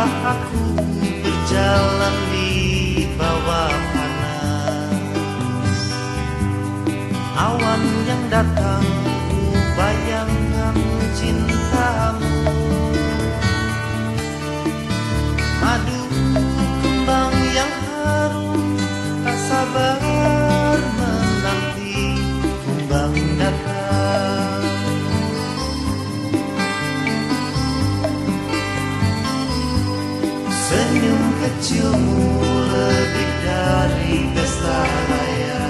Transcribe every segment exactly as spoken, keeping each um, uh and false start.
aku berjalan di bawah panas. Awan yang datang ku bayangkan cintamu. Madu kembang yang harum, tak sabar menanti kembang datang. Senyum kecilmu lebih dari pesta raya.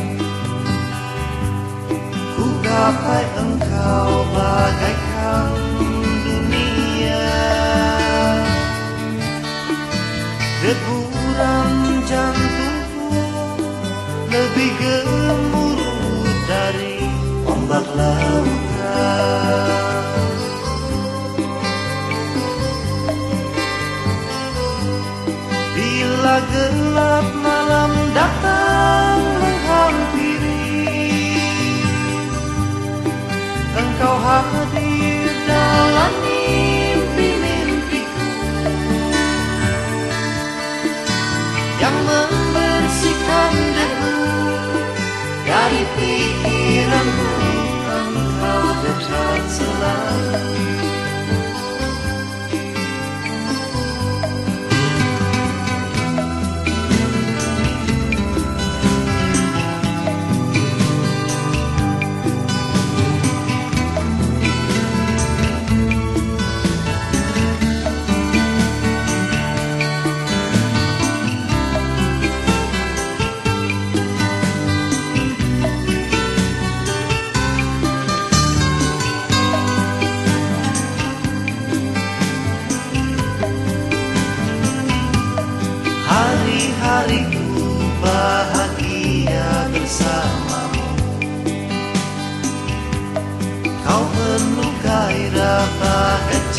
Ku gapai engkau bagaikan dunia. Deburan jantungku lebih gemuruh dari ombak lautan. Bila gelap malam datang menghampiri, engkau hadir dalam mimpi-mimpiku yang membersihkan debu dari pikiranku. Engkau dekat selalu. Hari-hariku bahagia bersamamu. Kau penuh gairah bagai